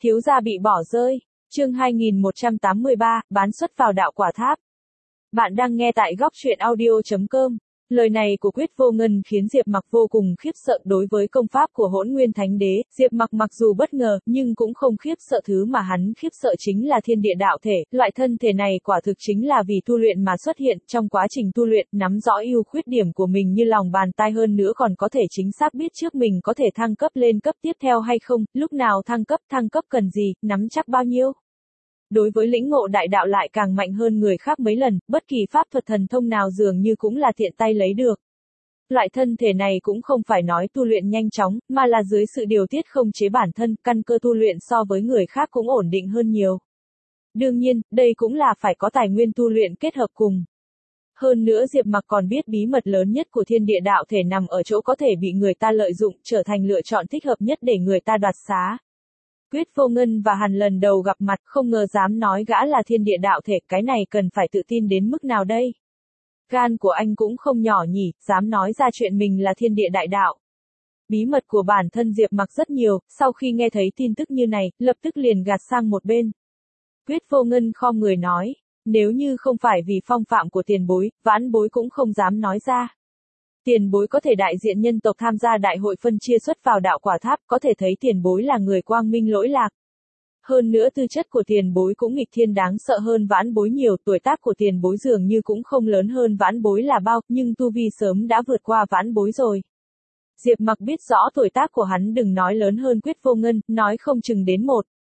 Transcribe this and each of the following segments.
Thiếu gia bị bỏ rơi. Chương 2183, bán xuất vào đạo quả tháp. Bạn đang nghe tại góc truyện audio.com. Lời này của Quyết Vô Ngân khiến Diệp Mặc vô cùng khiếp sợ đối với công pháp của Hỗn Nguyên Thánh Đế. Diệp Mặc mặc dù bất ngờ, nhưng cũng không khiếp sợ, thứ mà hắn khiếp sợ chính là thiên địa đạo thể. Loại thân thể này quả thực chính là vì tu luyện mà xuất hiện. Trong quá trình tu luyện, nắm rõ ưu khuyết điểm của mình như lòng bàn tay, hơn nữa còn có thể chính xác biết trước mình có thể thăng cấp lên cấp tiếp theo hay không, lúc nào thăng cấp cần gì, nắm chắc bao nhiêu. Đối với lĩnh ngộ đại đạo lại càng mạnh hơn người khác mấy lần, bất kỳ pháp thuật thần thông nào dường như cũng là tiện tay lấy được. Loại thân thể này cũng không phải nói tu luyện nhanh chóng, mà là dưới sự điều tiết không chế bản thân, căn cơ tu luyện so với người khác cũng ổn định hơn nhiều. Đương nhiên, đây cũng là phải có tài nguyên tu luyện kết hợp cùng. Hơn nữa Diệp Mặc còn biết bí mật lớn nhất của thiên địa đạo thể nằm ở chỗ có thể bị người ta lợi dụng, trở thành lựa chọn thích hợp nhất để người ta đoạt xá. Quyết Vô Ngân và Hàn lần đầu gặp mặt, không ngờ dám nói gã là thiên địa đạo thể, cái này cần phải tự tin đến mức nào đây? Gan của anh cũng không nhỏ nhỉ, dám nói ra chuyện mình là thiên địa đại đạo. Bí mật của bản thân Diệp Mặc rất nhiều, sau khi nghe thấy tin tức như này, lập tức liền gạt sang một bên. Quyết Vô Ngân khom người nói, nếu như không phải vì phong phạm của tiền bối, vãn bối cũng không dám nói ra. Tiền bối có thể đại diện nhân tộc tham gia đại hội phân chia xuất vào đạo quả tháp, có thể thấy tiền bối là người quang minh lỗi lạc. Hơn nữa tư chất của tiền bối cũng nghịch thiên đáng sợ hơn vãn bối nhiều, tuổi tác của tiền bối dường như cũng không lớn hơn vãn bối là bao, nhưng tu vi sớm đã vượt qua vãn bối rồi. Diệp Mặc biết rõ tuổi tác của hắn, đừng nói lớn hơn Quyết Vô Ngân, nói không chừng đến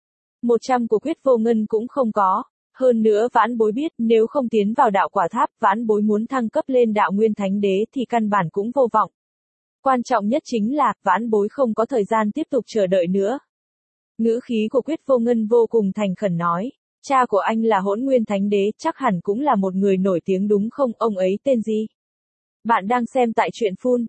100 của Quyết Vô Ngân cũng không có. Hơn nữa vãn bối biết, nếu không tiến vào đạo quả tháp, vãn bối muốn thăng cấp lên đạo Nguyên Thánh Đế thì căn bản cũng vô vọng. Quan trọng nhất chính là, vãn bối không có thời gian tiếp tục chờ đợi nữa. Ngữ khí của Quyết Vô Ngân vô cùng thành khẩn nói, cha của anh là Hỗn Nguyên Thánh Đế, chắc hẳn cũng là một người nổi tiếng đúng không, ông ấy tên gì? Bạn đang xem tại truyện Phun.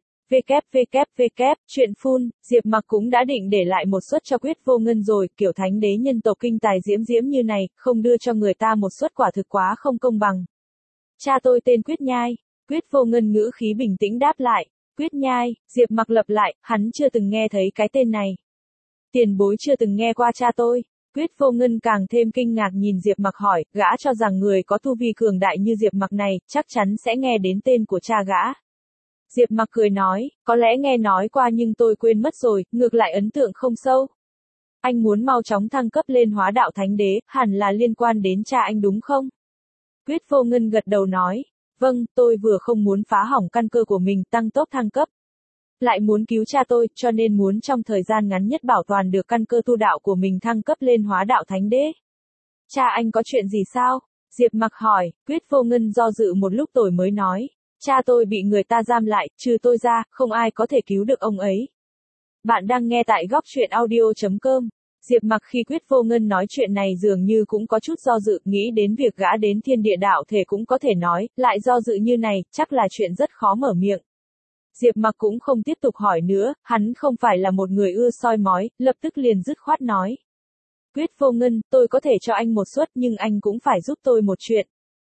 Chuyện Phun, Diệp Mặc cũng đã định để lại một suất cho Quyết Vô Ngân rồi, kiểu thánh đế nhân tộc kinh tài diễm diễm như này, không đưa cho người ta một suất quả thực quá không công bằng. Cha tôi tên Quyết Nhai. Quyết Vô Ngân ngữ khí bình tĩnh đáp lại. Quyết Nhai, Diệp Mặc lặp lại, hắn chưa từng nghe thấy cái tên này. Tiền bối chưa từng nghe qua cha tôi. Quyết Vô Ngân càng thêm kinh ngạc nhìn Diệp Mặc hỏi, gã cho rằng người có tu vi cường đại như Diệp Mặc này, chắc chắn sẽ nghe đến tên của cha gã. Diệp Mặc cười nói, có lẽ nghe nói qua nhưng tôi quên mất rồi, ngược lại ấn tượng không sâu. Anh muốn mau chóng thăng cấp lên hóa đạo thánh đế, hẳn là liên quan đến cha anh đúng không? Quyết Vô Ngân gật đầu nói, vâng, tôi vừa không muốn phá hỏng căn cơ của mình, tăng tốc thăng cấp. Lại muốn cứu cha tôi, cho nên muốn trong thời gian ngắn nhất bảo toàn được căn cơ tu đạo của mình thăng cấp lên hóa đạo thánh đế. Cha anh có chuyện gì sao? Diệp Mặc hỏi. Quyết Vô Ngân do dự một lúc rồi mới nói. Cha tôi bị người ta giam lại, trừ tôi ra, không ai có thể cứu được ông ấy. Bạn đang nghe tại góc truyện audio.com. Diệp Mặc khi Quyết Vô Ngân nói chuyện này dường như cũng có chút do dự, nghĩ đến việc gã đến thiên địa đạo thể cũng có thể nói, lại do dự như này, chắc là chuyện rất khó mở miệng. Diệp Mặc cũng không tiếp tục hỏi nữa, hắn không phải là một người ưa soi mói, lập tức liền dứt khoát nói. Quyết Vô Ngân, tôi có thể cho anh một suất nhưng anh cũng phải giúp tôi một chuyện.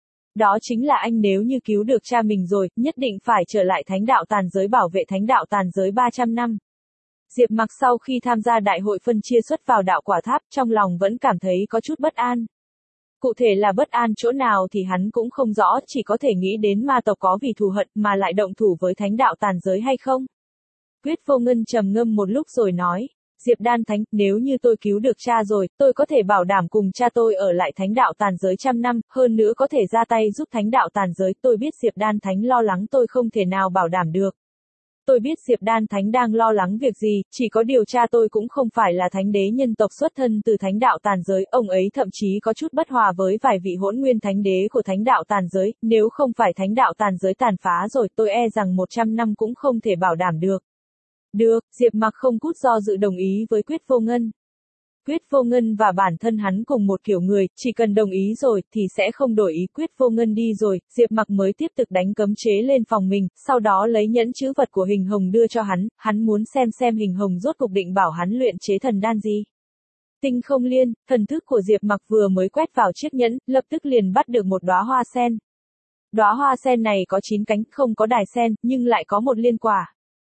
Đó chính là anh nếu như cứu được cha mình rồi, nhất định phải trở lại thánh đạo tàn giới bảo vệ thánh đạo tàn giới 300 năm. Diệp Mặc sau khi tham gia đại hội phân chia xuất vào đạo quả tháp, trong lòng vẫn cảm thấy có chút bất an. Cụ thể là bất an chỗ nào thì hắn cũng không rõ, chỉ có thể nghĩ đến ma tộc có vì thù hận mà lại động thủ với thánh đạo tàn giới hay không. Quyết Vô Ngân trầm ngâm một lúc rồi nói, Diệp Đan Thánh, nếu như tôi cứu được cha rồi, tôi có thể bảo đảm cùng cha tôi ở lại thánh đạo tàn giới 100 năm, hơn nữa có thể ra tay giúp thánh đạo tàn giới, tôi biết Diệp Đan Thánh lo lắng tôi không thể nào bảo đảm được. Tôi biết Diệp Đan Thánh đang lo lắng việc gì, chỉ có điều cha tôi cũng không phải là thánh đế nhân tộc xuất thân từ thánh đạo tàn giới, ông ấy thậm chí có chút bất hòa với vài vị hỗn nguyên thánh đế của thánh đạo tàn giới, nếu không phải thánh đạo tàn giới tàn phá rồi, tôi e rằng 100 năm cũng không thể bảo đảm được. Được, Diệp Mặc không cút do dự đồng ý với Quyết Vô Ngân. Quyết Vô Ngân và bản thân hắn cùng một kiểu người, chỉ cần đồng ý rồi, thì sẽ không đổi ý. Quyết Vô Ngân đi rồi, Diệp Mặc mới tiếp tục đánh cấm chế lên phòng mình, sau đó lấy nhẫn chữ vật của Hình Hồng đưa cho hắn muốn xem Hình Hồng rốt cục định bảo hắn luyện chế thần đan gì. Tinh Không Liên, thần thức của Diệp Mặc vừa mới quét vào chiếc nhẫn, lập tức liền bắt được một đóa hoa sen. Đóa hoa sen này có 9 cánh, không có đài sen, nhưng lại có một liên quả.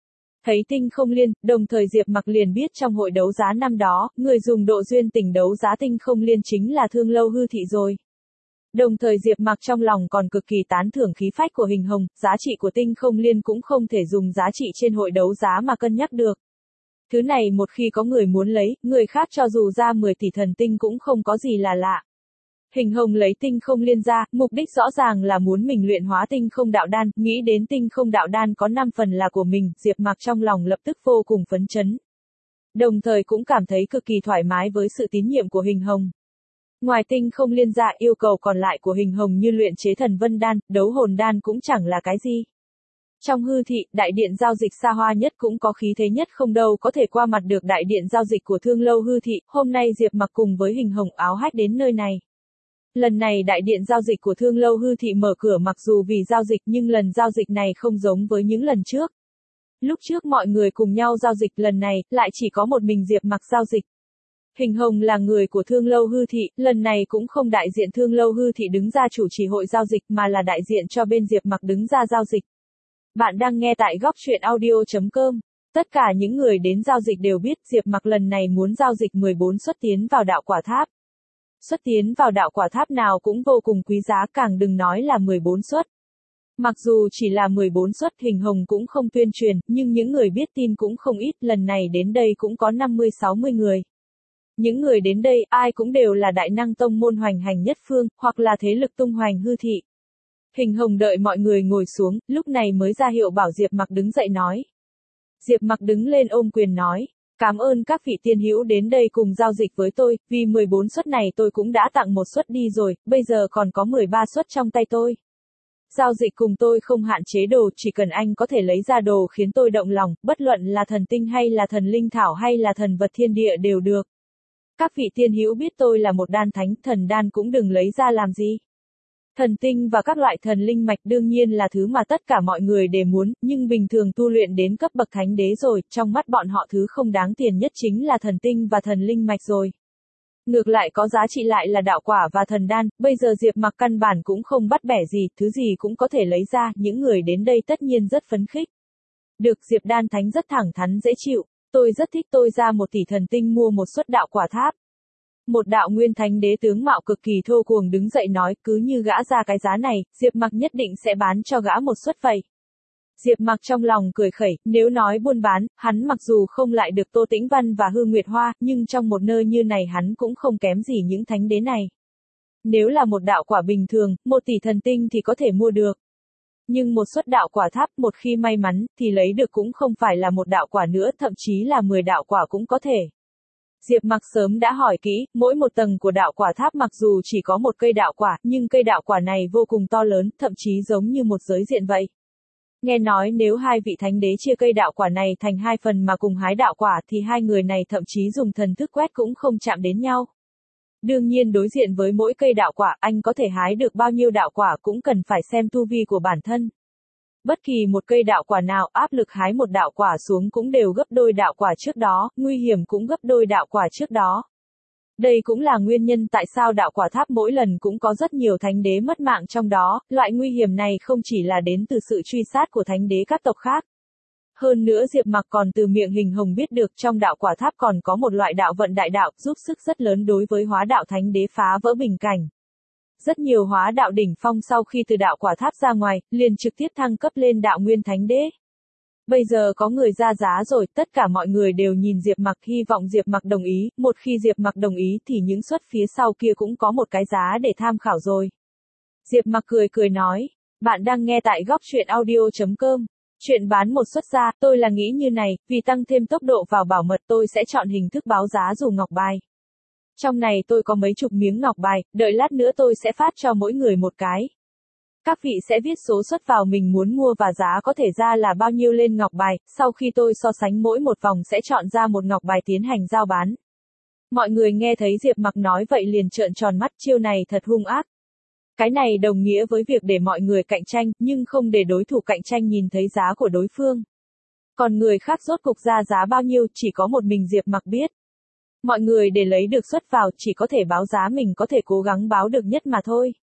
Thấy tinh không liên, đồng thời Diệp Mặc liền biết trong hội đấu giá năm đó, người dùng độ duyên tình đấu giá tinh không liên chính là Thương Lâu Hư Thị rồi. Đồng thời Diệp Mặc trong lòng còn cực kỳ tán thưởng khí phách của Hình Hồng, giá trị của tinh không liên cũng không thể dùng giá trị trên hội đấu giá mà cân nhắc được. Thứ này một khi có người muốn lấy, người khác cho dù ra 10 tỷ thần tinh cũng không có gì là lạ. Hình Hồng lấy tinh không liên ra, mục đích rõ ràng là muốn mình luyện hóa tinh không đạo đan, nghĩ đến tinh không đạo đan có 5 phần là của mình, Diệp Mặc trong lòng lập tức vô cùng phấn chấn. Đồng thời cũng cảm thấy cực kỳ thoải mái với sự tín nhiệm của Hình Hồng. Ngoài tinh không liên ra, yêu cầu còn lại của Hình Hồng như luyện chế thần vân đan, đấu hồn đan cũng chẳng là cái gì. Trong hư thị, đại điện giao dịch xa hoa nhất cũng có khí thế nhất không đâu có thể qua mặt được đại điện giao dịch của Thương Lâu Hư Thị, hôm nay Diệp Mặc cùng với Hình Hồng áo hách đến nơi này. Lần này đại điện giao dịch của Thương Lâu Hư Thị mở cửa mặc dù vì giao dịch nhưng lần giao dịch này không giống với những lần trước. Lúc trước mọi người cùng nhau giao dịch, lần này lại chỉ có một mình Diệp Mặc giao dịch. Hình Hồng là người của Thương Lâu Hư Thị, lần này cũng không đại diện Thương Lâu Hư Thị đứng ra chủ trì hội giao dịch mà là đại diện cho bên Diệp Mặc đứng ra giao dịch. Bạn đang nghe tại góc truyện audio.com. Tất cả những người đến giao dịch đều biết Diệp Mặc lần này muốn giao dịch 14 suất tiến vào đạo quả tháp. Suất tiến vào đạo quả tháp nào cũng vô cùng quý giá, càng đừng nói là 14 suất. Mặc dù chỉ là 14 suất, Hình Hồng cũng không tuyên truyền, nhưng những người biết tin cũng không ít, lần này đến đây cũng có 50-60 người. Những người đến đây, ai cũng đều là đại năng tông môn hoành hành nhất phương, hoặc là thế lực tung hoành hư thị. Hình Hồng đợi mọi người ngồi xuống, lúc này mới ra hiệu bảo Diệp Mặc đứng dậy nói. Diệp Mặc đứng lên ôm quyền nói. Cảm ơn các vị tiên hữu đến đây cùng giao dịch với tôi, vì 14 suất này tôi cũng đã tặng một suất đi rồi, bây giờ còn có 13 suất trong tay tôi. Giao dịch cùng tôi không hạn chế đồ, chỉ cần anh có thể lấy ra đồ khiến tôi động lòng, bất luận là thần tinh hay là thần linh thảo hay là thần vật thiên địa đều được. Các vị tiên hữu biết tôi là một đan thánh, thần đan cũng đừng lấy ra làm gì. Thần tinh và các loại thần linh mạch đương nhiên là thứ mà tất cả mọi người đều muốn, nhưng bình thường tu luyện đến cấp bậc thánh đế rồi, trong mắt bọn họ thứ không đáng tiền nhất chính là thần tinh và thần linh mạch rồi. Ngược lại có giá trị lại là đạo quả và thần đan, bây giờ Diệp Mặc căn bản cũng không bắt bẻ gì, thứ gì cũng có thể lấy ra, những người đến đây tất nhiên rất phấn khích. Được, Diệp đan thánh rất thẳng thắn dễ chịu, tôi rất thích, tôi ra 1 tỷ thần tinh mua một suất đạo quả tháp. Một đạo nguyên thánh đế tướng mạo cực kỳ thô cuồng đứng dậy nói, cứ như gã ra cái giá này, Diệp Mặc nhất định sẽ bán cho gã một suất vậy. Diệp Mặc trong lòng cười khẩy, nếu nói buôn bán, hắn mặc dù không lại được Tô Tĩnh Văn và Hương Nguyệt Hoa, nhưng trong một nơi như này hắn cũng không kém gì những thánh đế này. Nếu là một đạo quả bình thường, 1 tỷ thần tinh thì có thể mua được. Nhưng một suất đạo quả tháp, một khi may mắn, thì lấy được cũng không phải là một đạo quả nữa, thậm chí là 10 đạo quả cũng có thể. Diệp Mặc sớm đã hỏi kỹ, mỗi một tầng của đạo quả tháp mặc dù chỉ có một cây đạo quả, nhưng cây đạo quả này vô cùng to lớn, thậm chí giống như một giới diện vậy. Nghe nói nếu hai vị thánh đế chia cây đạo quả này thành 2 phần mà cùng hái đạo quả thì hai người này thậm chí dùng thần thức quét cũng không chạm đến nhau. Đương nhiên đối diện với mỗi cây đạo quả anh có thể hái được bao nhiêu đạo quả cũng cần phải xem tu vi của bản thân. Bất kỳ một cây đạo quả nào áp lực hái một đạo quả xuống cũng đều gấp đôi đạo quả trước đó, nguy hiểm cũng gấp đôi đạo quả trước đó. Đây cũng là nguyên nhân tại sao đạo quả tháp mỗi lần cũng có rất nhiều thánh đế mất mạng trong đó, loại nguy hiểm này không chỉ là đến từ sự truy sát của thánh đế các tộc khác. Hơn nữa Diệp Mặc còn từ miệng Hình Hồng biết được trong đạo quả tháp còn có một loại đạo vận đại đạo, giúp sức rất lớn đối với hóa đạo thánh đế phá vỡ bình cảnh. Rất nhiều hóa đạo đỉnh phong sau khi từ đạo quả tháp ra ngoài, liền trực tiếp thăng cấp lên đạo nguyên thánh đế. Bây giờ có người ra giá rồi, tất cả mọi người đều nhìn Diệp Mặc, hy vọng Diệp Mặc đồng ý, một khi Diệp Mặc đồng ý thì những suất phía sau kia cũng có một cái giá để tham khảo rồi. Diệp Mặc cười cười nói, bạn đang nghe tại góc truyện audio.com. Chuyện bán một suất ra, tôi là nghĩ như này, vì tăng thêm tốc độ vào bảo mật tôi sẽ chọn hình thức báo giá dù ngọc bài. Trong này tôi có mấy chục miếng ngọc bài, đợi lát nữa tôi sẽ phát cho mỗi người một cái. Các vị sẽ viết số suất vào mình muốn mua và giá có thể ra là bao nhiêu lên ngọc bài, sau khi tôi so sánh mỗi một vòng sẽ chọn ra một ngọc bài tiến hành giao bán. Mọi người nghe thấy Diệp Mặc nói vậy liền trợn tròn mắt, chiêu này thật hung ác. Cái này đồng nghĩa với việc để mọi người cạnh tranh, nhưng không để đối thủ cạnh tranh nhìn thấy giá của đối phương. Còn người khác rốt cục ra giá bao nhiêu chỉ có một mình Diệp Mặc biết. Mọi người để lấy được suất vào chỉ có thể báo giá mình có thể cố gắng báo được nhất mà thôi.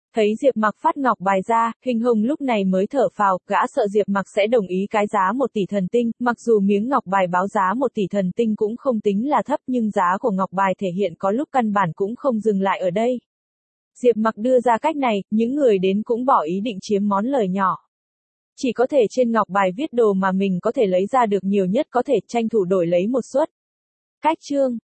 Thấy Diệp Mặc phát ngọc bài ra, Hình Hồng lúc này mới thở phào, gã sợ Diệp Mặc sẽ đồng ý cái giá 1 tỷ thần tinh, mặc dù miếng ngọc bài báo giá 1 tỷ thần tinh cũng không tính là thấp nhưng giá của ngọc bài thể hiện có lúc căn bản cũng không dừng lại ở đây. Diệp Mặc đưa ra cách này, những người đến cũng bỏ ý định chiếm món lời nhỏ. Chỉ có thể trên ngọc bài viết đồ mà mình có thể lấy ra được nhiều nhất có thể tranh thủ đổi lấy một suất. Cách chương